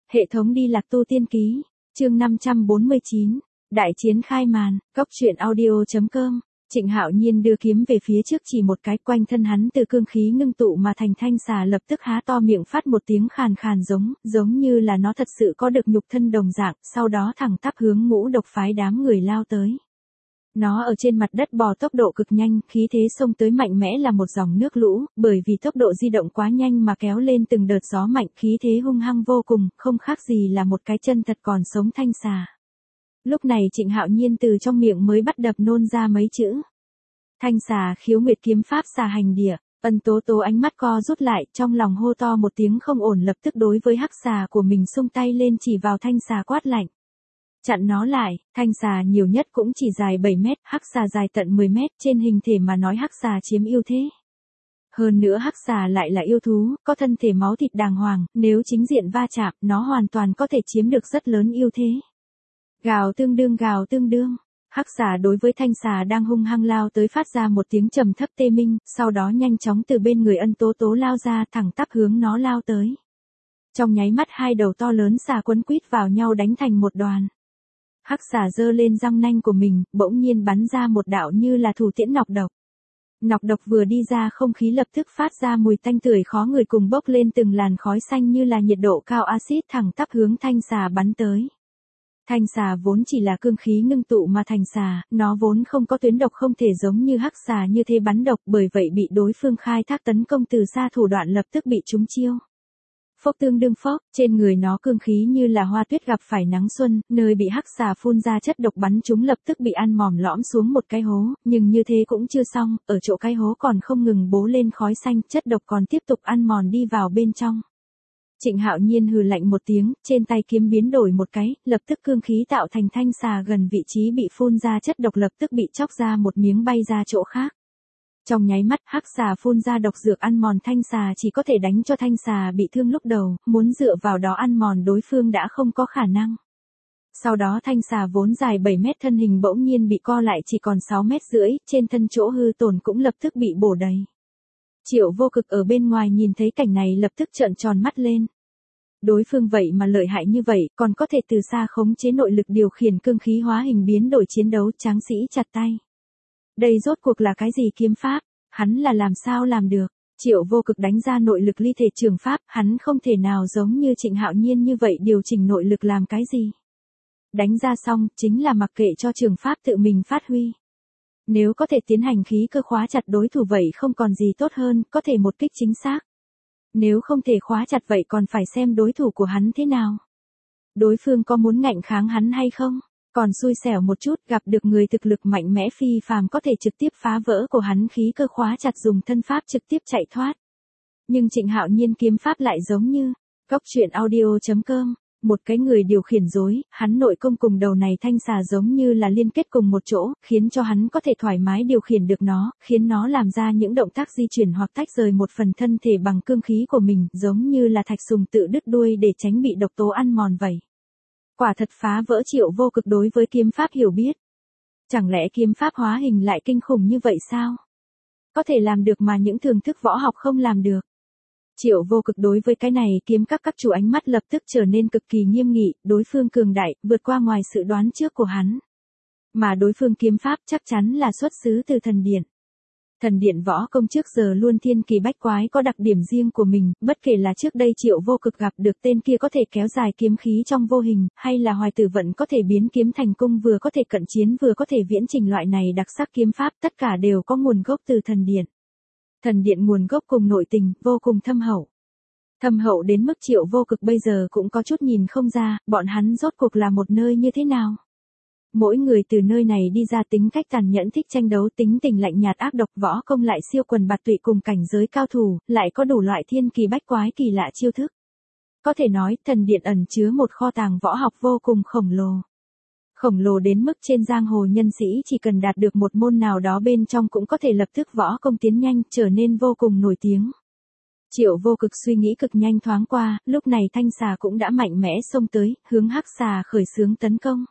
Hệ thống đi lạc tu tiên ký, chương 549, đại chiến khai màn, góc truyện audio.com. Trịnh Hạo Nhiên đưa kiếm về phía trước chỉ một cái, quanh thân hắn từ cương khí ngưng tụ mà thành thanh xà lập tức há to miệng phát một tiếng khàn khàn giống như là nó thật sự có được nhục thân đồng dạng, sau đó thẳng tắp hướng Ngũ Độc phái đám người lao tới. Nó ở trên mặt đất bò tốc độ cực nhanh, khí thế xông tới mạnh mẽ là một dòng nước lũ, bởi vì tốc độ di động quá nhanh mà kéo lên từng đợt gió mạnh, khí thế hung hăng vô cùng, không khác gì là một cái chân thật còn sống thanh xà. Lúc này Trịnh Hạo Nhiên từ trong miệng mới bắt đập nôn ra mấy chữ. Thanh xà khiếu nguyệt kiếm pháp xà hành địa. Ân Tố Tố ánh mắt co rút lại, trong lòng hô to một tiếng không ổn, lập tức đối với hắc xà của mình xung tay lên chỉ vào thanh xà quát lạnh. Chặn nó lại, thanh xà nhiều nhất cũng chỉ dài 7 mét, hắc xà dài tận 10 mét, trên hình thể mà nói hắc xà chiếm ưu thế. Hơn nữa hắc xà lại là yêu thú, có thân thể máu thịt đàng hoàng, nếu chính diện va chạm, nó hoàn toàn có thể chiếm được rất lớn ưu thế. Gào tương đương. Hắc xà đối với thanh xà đang hung hăng lao tới phát ra một tiếng trầm thấp tê minh, sau đó nhanh chóng từ bên người Ân Tố Tố lao ra, thẳng tắp hướng nó lao tới. Trong nháy mắt hai đầu to lớn xà quấn quýt vào nhau đánh thành một đoàn. Hắc xà giơ lên răng nanh của mình, bỗng nhiên bắn ra một đạo như là thủ tiễn nọc độc. Nọc độc vừa đi ra, không khí lập tức phát ra mùi tanh tưởi khó ngửi cùng bốc lên từng làn khói xanh như là nhiệt độ cao axit thẳng tắp hướng thanh xà bắn tới. Thanh xà vốn chỉ là cương khí ngưng tụ mà thành xà, nó vốn không có tuyến độc, không thể giống như hắc xà như thế bắn độc, bởi vậy bị đối phương khai thác tấn công từ xa, thủ đoạn lập tức bị trúng chiêu. Phốc tương đương phốc, trên người nó cương khí như là hoa tuyết gặp phải nắng xuân, nơi bị hắc xà phun ra chất độc bắn chúng lập tức bị ăn mòn lõm xuống một cái hố, nhưng như thế cũng chưa xong, ở chỗ cái hố còn không ngừng bố lên khói xanh, chất độc còn tiếp tục ăn mòn đi vào bên trong. Trịnh Hạo Nhiên hừ lạnh một tiếng, trên tay kiếm biến đổi một cái, lập tức cương khí tạo thành thanh xà gần vị trí bị phun ra chất độc lập tức bị chóc ra một miếng bay ra chỗ khác. Trong nháy mắt, hắc xà phun ra độc dược ăn mòn thanh xà chỉ có thể đánh cho thanh xà bị thương lúc đầu, muốn dựa vào đó ăn mòn đối phương đã không có khả năng. Sau đó thanh xà vốn dài 7 mét thân hình bỗng nhiên bị co lại chỉ còn 6 mét rưỡi, trên thân chỗ hư tổn cũng lập tức bị bổ đầy. Triệu Vô Cực ở bên ngoài nhìn thấy cảnh này lập tức trợn tròn mắt lên. Đối phương vậy mà lợi hại như vậy, còn có thể từ xa khống chế nội lực điều khiển cương khí hóa hình biến đổi chiến đấu, tráng sĩ chặt tay. Đây rốt cuộc là cái gì kiếm pháp, hắn là làm sao làm được? Triệu Vô Cực đánh ra nội lực ly thể trường pháp, hắn không thể nào giống như Trịnh Hạo Nhiên như vậy điều chỉnh nội lực làm cái gì. Đánh ra xong, chính là mặc kệ cho trường pháp tự mình phát huy. Nếu có thể tiến hành khí cơ khóa chặt đối thủ vậy không còn gì tốt hơn, có thể một kích chính xác. Nếu không thể khóa chặt vậy còn phải xem đối thủ của hắn thế nào. Đối phương có muốn ngạnh kháng hắn hay không? Còn xui xẻo một chút, gặp được người thực lực mạnh mẽ phi phàm có thể trực tiếp phá vỡ của hắn khí cơ khóa chặt, dùng thân pháp trực tiếp chạy thoát. Nhưng Trịnh Hạo Nhiên kiếm pháp lại giống như góc truyện audio.com, một cái người điều khiển rối, hắn nội công cùng đầu này thanh xà giống như là liên kết cùng một chỗ, khiến cho hắn có thể thoải mái điều khiển được nó, khiến nó làm ra những động tác di chuyển hoặc tách rời một phần thân thể bằng cương khí của mình, giống như là thạch sùng tự đứt đuôi để tránh bị độc tố ăn mòn vậy. Quả thật phá vỡ Triệu Vô Cực đối với kiếm pháp hiểu biết. Chẳng lẽ kiếm pháp hóa hình lại kinh khủng như vậy sao? Có thể làm được mà những thưởng thức võ học không làm được. Triệu Vô Cực đối với cái này kiếm các chủ ánh mắt lập tức trở nên cực kỳ nghiêm nghị, đối phương cường đại, vượt qua ngoài sự đoán trước của hắn. Mà đối phương kiếm pháp chắc chắn là xuất xứ từ thần điện. Thần điện võ công trước giờ luôn thiên kỳ bách quái, có đặc điểm riêng của mình, bất kể là trước đây Triệu Vô Cực gặp được tên kia có thể kéo dài kiếm khí trong vô hình, hay là Hoài Tử Vận có thể biến kiếm thành cung, vừa có thể cận chiến vừa có thể viễn trình, loại này đặc sắc kiếm pháp tất cả đều có nguồn gốc từ thần điện. Thần điện nguồn gốc cùng nội tình vô cùng thâm hậu. Thâm hậu đến mức Triệu Vô Cực bây giờ cũng có chút nhìn không ra, bọn hắn rốt cuộc là một nơi như thế nào. Mỗi người từ nơi này đi ra tính cách tàn nhẫn, thích tranh đấu, tính tình lạnh nhạt ác độc, võ công lại siêu quần bạt tụy, cùng cảnh giới cao thủ, lại có đủ loại thiên kỳ bách quái kỳ lạ chiêu thức. Có thể nói, thần điện ẩn chứa một kho tàng võ học vô cùng khổng lồ. Khổng lồ đến mức trên giang hồ nhân sĩ chỉ cần đạt được một môn nào đó bên trong cũng có thể lập tức võ công tiến nhanh, trở nên vô cùng nổi tiếng. Triệu Vô Cực suy nghĩ cực nhanh thoáng qua, lúc này thanh xà cũng đã mạnh mẽ xông tới, hướng hắc xà khởi xướng tấn công.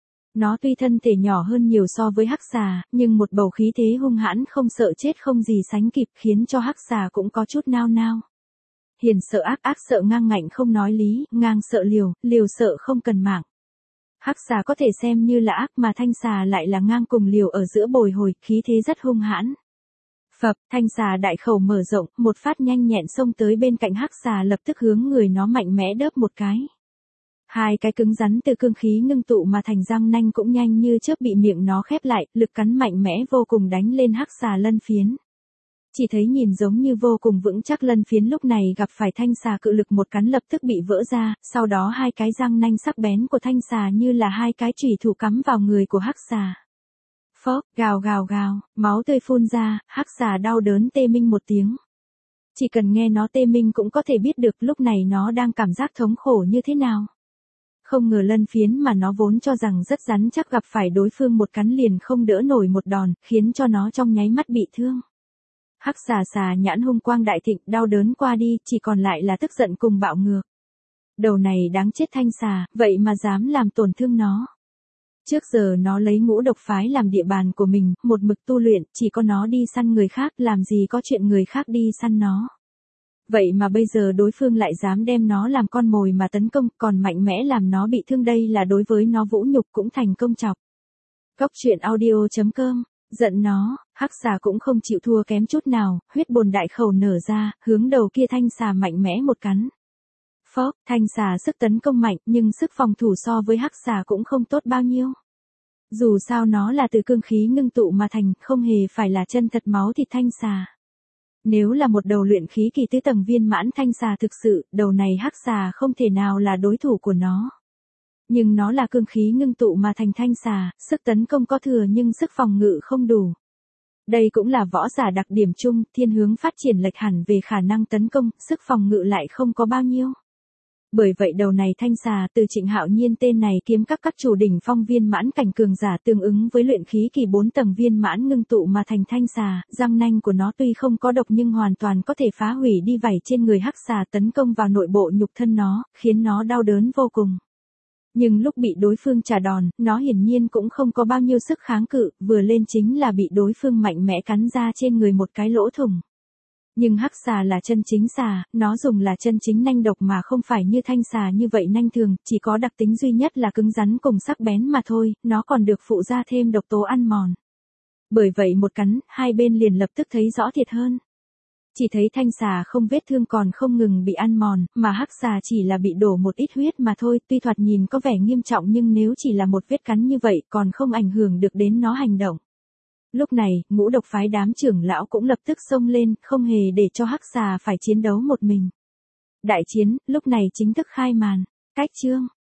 Nó tuy thân thể nhỏ hơn nhiều so với hắc xà, nhưng một bầu khí thế hung hãn không sợ chết không gì sánh kịp, khiến cho hắc xà cũng có chút nao nao. Hiền sợ ác, ác sợ ngang ngạnh không nói lý, ngang sợ liều, liều sợ không cần mạng. Hắc xà có thể xem như là ác mà thanh xà lại là ngang cùng liều ở giữa bồi hồi, khí thế rất hung hãn. Phập, thanh xà đại khẩu mở rộng, một phát nhanh nhẹn xông tới bên cạnh hắc xà lập tức hướng người nó mạnh mẽ đớp một cái. Hai cái cứng rắn từ cương khí ngưng tụ mà thành răng nanh cũng nhanh như chớp bị miệng nó khép lại, lực cắn mạnh mẽ vô cùng đánh lên hắc xà lân phiến. Chỉ thấy nhìn giống như vô cùng vững chắc lân phiến lúc này gặp phải thanh xà cự lực một cắn lập tức bị vỡ ra, sau đó hai cái răng nanh sắc bén của thanh xà như là hai cái chùy thủ cắm vào người của hắc xà. Phốc, gào gào gào, máu tươi phun ra, hắc xà đau đớn tê minh một tiếng. Chỉ cần nghe nó tê minh cũng có thể biết được lúc này nó đang cảm giác thống khổ như thế nào. Không ngờ lân phiến mà nó vốn cho rằng rất rắn chắc gặp phải đối phương một cắn liền không đỡ nổi một đòn, khiến cho nó trong nháy mắt bị thương. Hắc xà xà nhãn hung quang đại thịnh, đau đớn qua đi, chỉ còn lại là tức giận cùng bạo ngược. Đầu này đáng chết thanh xà, vậy mà dám làm tổn thương nó. Trước giờ nó lấy Ngũ Độc phái làm địa bàn của mình, một mực tu luyện, chỉ có nó đi săn người khác, làm gì có chuyện người khác đi săn nó. Vậy mà bây giờ đối phương lại dám đem nó làm con mồi mà tấn công, còn mạnh mẽ làm nó bị thương, đây là đối với nó vũ nhục cũng thành công chọc. Cóc truyện audio.com, giận nó, hắc xà cũng không chịu thua kém chút nào, huyết bồn đại khẩu nở ra, hướng đầu kia thanh xà mạnh mẽ một cắn. Phốc, thanh xà sức tấn công mạnh nhưng sức phòng thủ so với hắc xà cũng không tốt bao nhiêu. Dù sao nó là từ cương khí ngưng tụ mà thành, không hề phải là chân thật máu thịt thanh xà. Nếu là một đầu luyện khí kỳ tứ tầng viên mãn thanh xà thực sự, đầu này hắc xà không thể nào là đối thủ của nó. Nhưng nó là cương khí ngưng tụ mà thành thanh xà, sức tấn công có thừa nhưng sức phòng ngự không đủ. Đây cũng là võ giả đặc điểm chung, thiên hướng phát triển lệch hẳn về khả năng tấn công, sức phòng ngự lại không có bao nhiêu. Bởi vậy đầu này thanh xà từ Trịnh Hạo Nhiên tên này kiếm các chủ đỉnh phong viên mãn cảnh cường giả tương ứng với luyện khí kỳ 4 tầng viên mãn ngưng tụ mà thành thanh xà, răng nanh của nó tuy không có độc nhưng hoàn toàn có thể phá hủy đi vảy trên người hắc xà tấn công vào nội bộ nhục thân nó, khiến nó đau đớn vô cùng. Nhưng lúc bị đối phương trả đòn, nó hiển nhiên cũng không có bao nhiêu sức kháng cự, vừa lên chính là bị đối phương mạnh mẽ cắn ra trên người một cái lỗ thủng. Nhưng hắc xà là chân chính xà, nó dùng là chân chính nanh độc mà không phải như thanh xà như vậy nanh thường, chỉ có đặc tính duy nhất là cứng rắn cùng sắc bén mà thôi, nó còn được phụ ra thêm độc tố ăn mòn. Bởi vậy một cắn, hai bên liền lập tức thấy rõ thiệt hơn. Chỉ thấy thanh xà không vết thương còn không ngừng bị ăn mòn, mà hắc xà chỉ là bị đổ một ít huyết mà thôi, tuy thoạt nhìn có vẻ nghiêm trọng nhưng nếu chỉ là một vết cắn như vậy còn không ảnh hưởng được đến nó hành động. Lúc này, Ngũ Độc phái đám trưởng lão cũng lập tức xông lên, không hề để cho hắc xà phải chiến đấu một mình. Đại chiến, lúc này chính thức khai màn. Cách chương